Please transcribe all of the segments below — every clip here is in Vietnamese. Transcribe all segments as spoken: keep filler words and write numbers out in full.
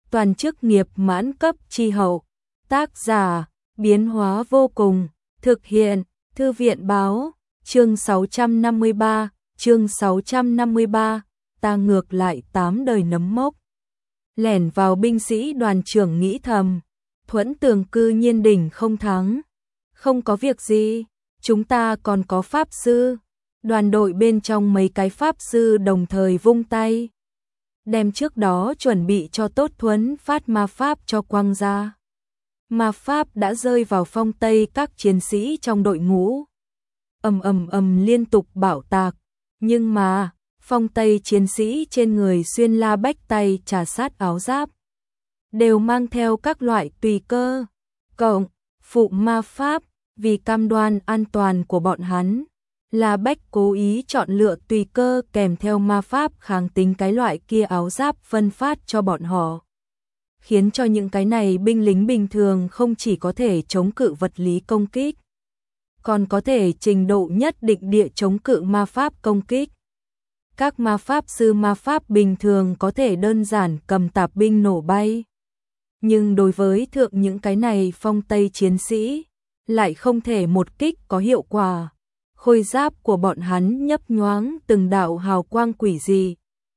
toàn chức nghiệp mãn cấp chi hậu. Tác giả, biến hóa vô cùng, thực hiện, Thư viện báo, chương sáu trăm năm mươi ba, chương sáu trăm năm mươi ba, ta ngược lại tám đời nấm mốc. Lẻn vào binh sĩ đoàn trưởng nghĩ thầm, Thuẫn Tường cư nhiên đỉnh không thắng. Không có việc gì, chúng ta còn có pháp sư. Đoàn đội bên trong mấy cái pháp sư đồng thời vung tay. Đem trước đó chuẩn bị cho tốt thuấn phát ma pháp cho quăng ra. Ma pháp đã rơi vào phong tây các chiến sĩ trong đội ngũ. Ầm ầm ầm liên tục bạo tạc, nhưng mà phong tây chiến sĩ trên người xuyên la bách tay trà sát áo giáp đều mang theo các loại tùy cơ, cộng phụ ma pháp, vì cam đoan an toàn của bọn hắn. La Bách cố ý chọn lựa tùy cơ kèm theo ma pháp kháng tính cái loại kia áo giáp phân phát cho bọn họ, khiến cho những cái này binh lính bình thường không chỉ có thể chống cự vật lý công kích, còn có thể trình độ nhất định địa chống cự ma pháp công kích. Các ma pháp sư ma pháp bình thường có thể đơn giản cầm tạp binh nổ bay, nhưng đối với thượng những cái này phong tây chiến sĩ lại không thể một kích có hiệu quả. Khôi giáp của bọn hắn nhấp nhoáng từng đạo hào quang quỷ dị,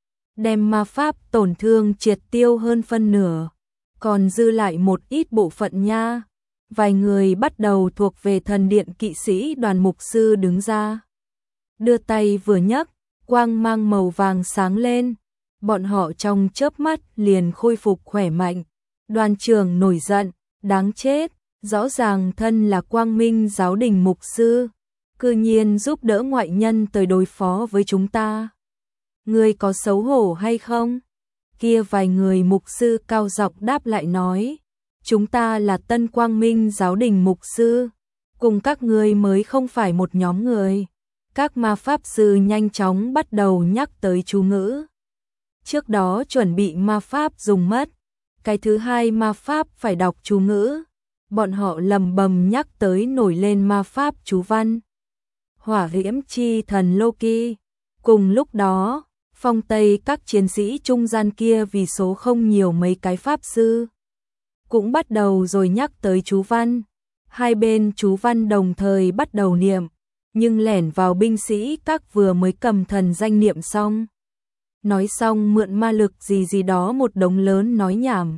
đem ma pháp tổn thương triệt tiêu hơn phân nửa, còn dư lại một ít bộ phận nha. Vài người bắt đầu thuộc về thần điện kỵ sĩ đoàn mục sư đứng ra, đưa tay vừa nhấc, quang mang màu vàng sáng lên, bọn họ trong chớp mắt liền khôi phục khỏe mạnh. Đoàn trưởng nổi giận, đáng chết, rõ ràng thân là Quang Minh giáo đình mục sư, cư nhiên giúp đỡ ngoại nhân tới đối phó với chúng ta. Ngươi có xấu hổ hay không? Kia vài người mục sư cao giọng đáp lại nói, chúng ta là Tân Quang Minh giáo đình mục sư, cùng các ngươi mới không phải một nhóm người. Các ma pháp sư nhanh chóng bắt đầu nhắc tới chú ngữ. Trước đó chuẩn bị ma pháp dùng mất, cái thứ hai ma pháp phải đọc chú ngữ. Bọn họ lầm bầm nhắc tới nổi lên ma pháp chú văn. Hỏa diễm chi thần Loki. Cùng lúc đó, phong tây các chiến sĩ trung gian kia vì số không nhiều mấy cái pháp sư cũng bắt đầu rồi nhắc tới chú văn. Hai bên chú văn đồng thời bắt đầu niệm, nhưng lẻn vào binh sĩ các vừa mới cầm thần danh niệm xong. Nói xong mượn ma lực gì gì đó một đống lớn nói nhảm.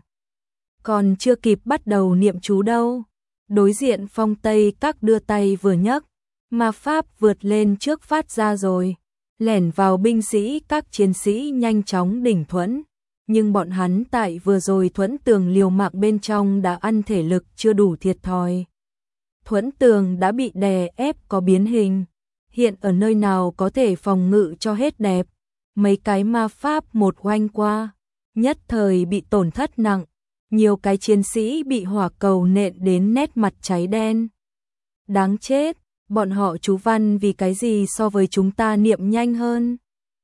Còn chưa kịp bắt đầu niệm chú đâu, đối diện phong tây các đưa tay vừa nhấc, ma pháp vượt lên trước phát ra rồi, lẻn vào binh sĩ các chiến sĩ nhanh chóng đỉnh thuẫn, nhưng bọn hắn tại vừa rồi thuẫn tường liều mạng bên trong đã ăn thể lực chưa đủ thiệt thòi. Thuẫn tường đã bị đè ép có biến hình, hiện ở nơi nào có thể phòng ngự cho hết đẹp. Mấy cái ma pháp một oanh qua, nhất thời bị tổn thất nặng, nhiều cái chiến sĩ bị hỏa cầu nện đến nét mặt cháy đen. Đáng chết, bọn họ chú văn vì cái gì so với chúng ta niệm nhanh hơn?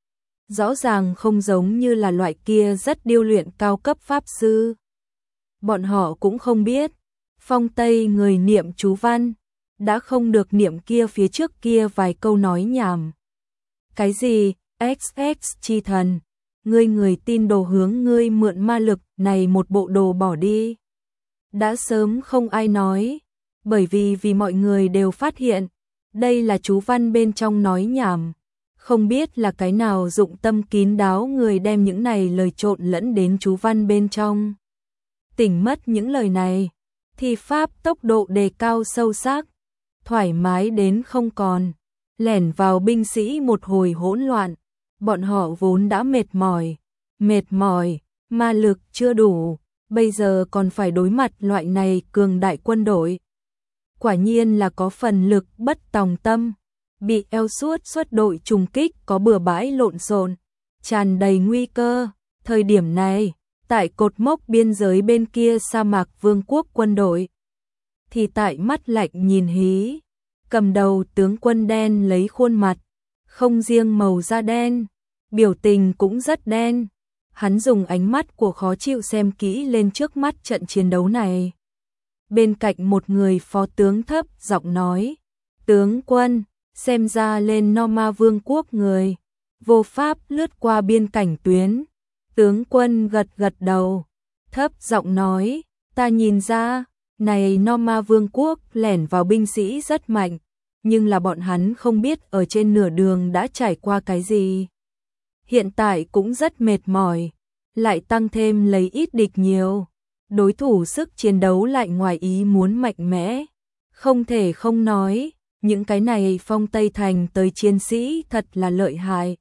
Rõ ràng không giống như là loại kia rất điêu luyện cao cấp pháp sư. Bọn họ cũng không biết, phong tây người niệm chú văn, đã không được niệm kia phía trước kia vài câu nói nhảm. Cái gì, ích ích chi thần, ngươi người tin đồ hướng ngươi mượn ma lực này một bộ đồ bỏ đi. Đã sớm không ai nói, bởi vì vì mọi người đều phát hiện, đây là chú văn bên trong nói nhảm. Không biết là cái nào dụng tâm kín đáo người đem những này lời trộn lẫn đến chú văn bên trong. Tỉnh mất những lời này, thì pháp tốc độ đề cao sâu sắc, thoải mái đến không còn, lẻn vào binh sĩ một hồi hỗn loạn. Bọn họ vốn đã mệt mỏi, mệt mỏi, ma lực chưa đủ, bây giờ còn phải đối mặt loại này cường đại quân đội. Quả nhiên là có phần lực bất tòng tâm, bị eo suốt xuất đội trùng kích có bừa bãi lộn xộn, tràn đầy nguy cơ. Thời điểm này, tại cột mốc biên giới bên kia sa mạc vương quốc quân đội, thì tại mắt lạnh nhìn hí, cầm đầu tướng quân đen lấy khuôn mặt, không riêng màu da đen, biểu tình cũng rất đen. Hắn dùng ánh mắt của khó chịu xem kỹ lên trước mắt trận chiến đấu này. Bên cạnh một người phó tướng thấp giọng nói, tướng quân, xem ra lên Norma vương quốc người, vô pháp lướt qua biên cảnh tuyến. Tướng quân gật gật đầu, thấp giọng nói, ta nhìn ra, này Norma Vương quốc lẻn vào binh sĩ rất mạnh, nhưng là bọn hắn không biết ở trên nửa đường đã trải qua cái gì. Hiện tại cũng rất mệt mỏi, lại tăng thêm lấy ít địch nhiều, đối thủ sức chiến đấu lại ngoài ý muốn mạnh mẽ. Không thể không nói, những cái này Phong Tây Thành tới chiến sĩ thật là lợi hại.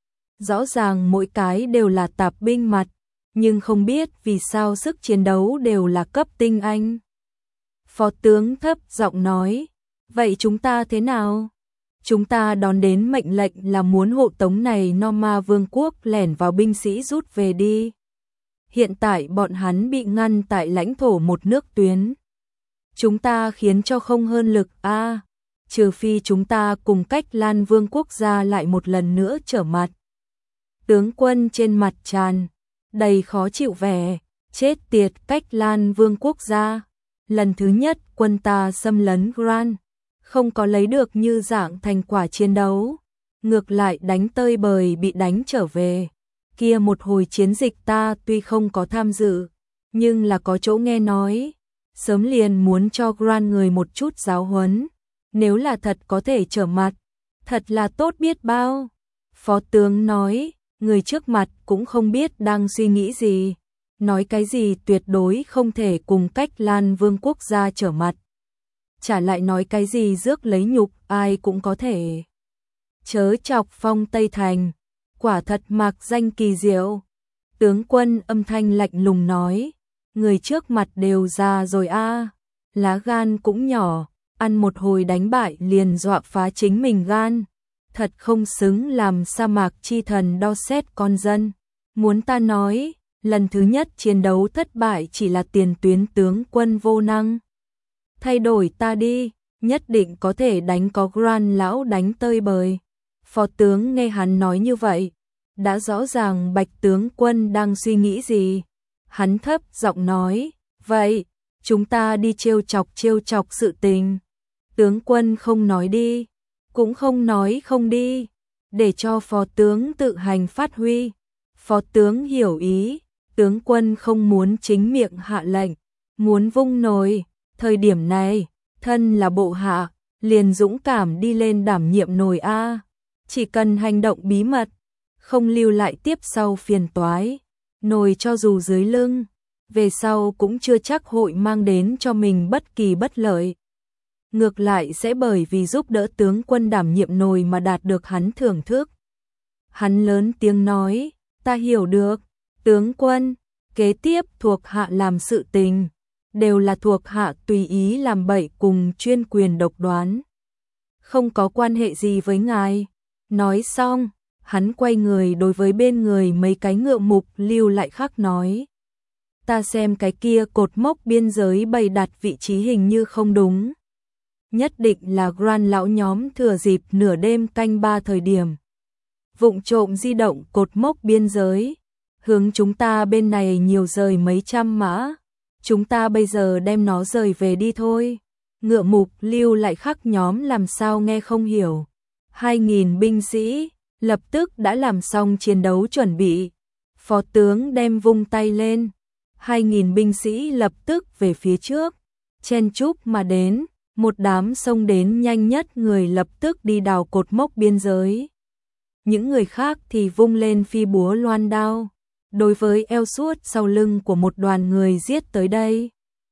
Rõ ràng mỗi cái đều là tạp binh mặt, nhưng không biết vì sao sức chiến đấu đều là cấp tinh anh. Phó tướng thấp giọng nói, vậy chúng ta thế nào? Chúng ta đón đến mệnh lệnh là muốn hộ tống này Norma Vương quốc lẻn vào binh sĩ rút về đi. Hiện tại bọn hắn bị ngăn tại lãnh thổ một nước tuyến. Chúng ta khiến cho không hơn lực a, à, trừ phi chúng ta cùng Cách Lan Vương quốc gia lại một lần nữa trở mặt. Tướng quân trên mặt tràn đầy khó chịu vẻ, chết tiệt Cách Lan Vương quốc gia. Lần thứ nhất quân ta xâm lấn Gran, không có lấy được như dạng thành quả chiến đấu, ngược lại đánh tơi bời bị đánh trở về. Kia một hồi chiến dịch ta tuy không có tham dự, nhưng là có chỗ nghe nói, sớm liền muốn cho Gran người một chút giáo huấn, nếu là thật có thể trở mặt, thật là tốt biết bao. Phó tướng nói, người trước mặt cũng không biết đang suy nghĩ gì, nói cái gì tuyệt đối không thể cùng Cách Lan Vương quốc gia trở mặt. Trả lại nói cái gì rước lấy nhục ai cũng có thể. Chớ chọc Phong Tây Thành, quả thật mạc danh kỳ diệu. Tướng quân âm thanh lạnh lùng nói, người trước mặt đều già rồi a, à, lá gan cũng nhỏ, ăn một hồi đánh bại liền dọa phá chính mình gan, thật không xứng làm sa mạc chi thần đo xét con dân. Muốn ta nói, lần thứ nhất chiến đấu thất bại chỉ là tiền tuyến tướng quân vô năng. Thay đổi ta đi, nhất định có thể đánh có Gran lão đánh tơi bời. Phó tướng nghe hắn nói như vậy, đã rõ ràng Bạch tướng quân đang suy nghĩ gì. Hắn thấp giọng nói, vậy, chúng ta đi trêu chọc trêu chọc sự tình. Tướng quân không nói đi, cũng không nói không đi, để cho phó tướng tự hành phát huy. Phó tướng hiểu ý, tướng quân không muốn chính miệng hạ lệnh, muốn vung nồi. Thời điểm này, thân là bộ hạ, liền dũng cảm đi lên đảm nhiệm nồi a, chỉ cần hành động bí mật, không lưu lại tiếp sau phiền toái, nồi cho dù dưới lưng, về sau cũng chưa chắc hội mang đến cho mình bất kỳ bất lợi. Ngược lại sẽ bởi vì giúp đỡ tướng quân đảm nhiệm nồi mà đạt được hắn thưởng thức. Hắn lớn tiếng nói, ta hiểu được, tướng quân, kế tiếp thuộc hạ làm sự tình, đều là thuộc hạ tùy ý làm bậy cùng chuyên quyền độc đoán, không có quan hệ gì với ngài. Nói xong, hắn quay người đối với bên người mấy cái ngựa mục lưu lại khắc nói, ta xem cái kia cột mốc biên giới bày đặt vị trí hình như không đúng. Nhất định là Gran lão nhóm thừa dịp nửa đêm canh ba thời điểm vụng trộm di động cột mốc biên giới, hướng chúng ta bên này nhiều rời mấy trăm mã. Chúng ta bây giờ đem nó rời về đi thôi. Ngựa mục lưu lại khắc nhóm làm sao nghe không hiểu. Hai nghìn binh sĩ lập tức đã làm xong chiến đấu chuẩn bị. Phó tướng đem vung tay lên, hai nghìn binh sĩ lập tức về phía trước, chen chúc mà đến. Một đám xông đến nhanh nhất người lập tức đi đào cột mốc biên giới. Những người khác thì vung lên phi búa loan đao, đối với eo suốt sau lưng của một đoàn người giết tới đây.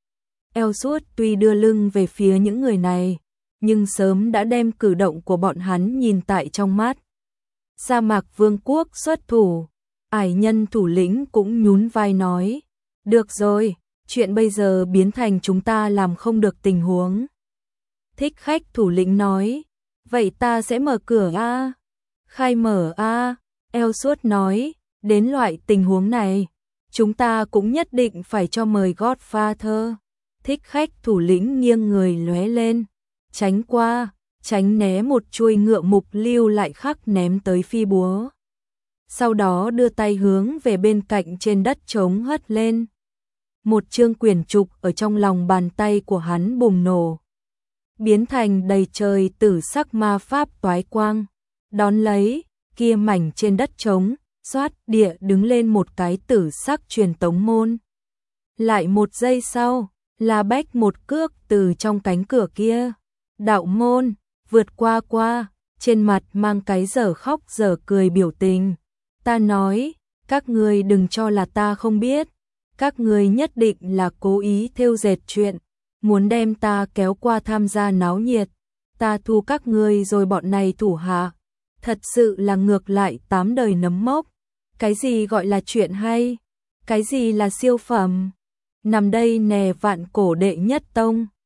Eo suốt tuy đưa lưng về phía những người này, nhưng sớm đã đem cử động của bọn hắn nhìn tại trong mắt. Sa mạc vương quốc xuất thủ, ải nhân thủ lĩnh cũng nhún vai nói, được rồi, chuyện bây giờ biến thành chúng ta làm không được tình huống. Thích khách thủ lĩnh nói, vậy ta sẽ mở cửa a. Khai mở a. Eo suốt nói, đến loại tình huống này, chúng ta cũng nhất định phải cho mời Godfather. Thích khách thủ lĩnh nghiêng người lóe lên, tránh qua, tránh né một chuôi ngựa mục lưu lại khắc ném tới phi búa. Sau đó đưa tay hướng về bên cạnh trên đất trống hất lên. Một chương quyển trục ở trong lòng bàn tay của hắn bùng nổ, biến thành đầy trời tử sắc ma pháp toái quang. Đón lấy, kia mảnh trên đất trống, xoát địa đứng lên một cái tử sắc truyền tống môn. Lại một giây sau, La Bách một cước từ trong cánh cửa kia. Đạo môn, vượt qua qua, trên mặt mang cái dở khóc dở cười biểu tình. Ta nói, các ngươi đừng cho là ta không biết. Các ngươi nhất định là cố ý thêu dệt chuyện, muốn đem ta kéo qua tham gia náo nhiệt. Ta thu các ngươi rồi bọn này thủ hạ. Thật sự là ngược lại tám đời nấm mốc. Cái gì gọi là chuyện hay? Cái gì là siêu phẩm? Nằm đây nè vạn cổ đệ nhất tông.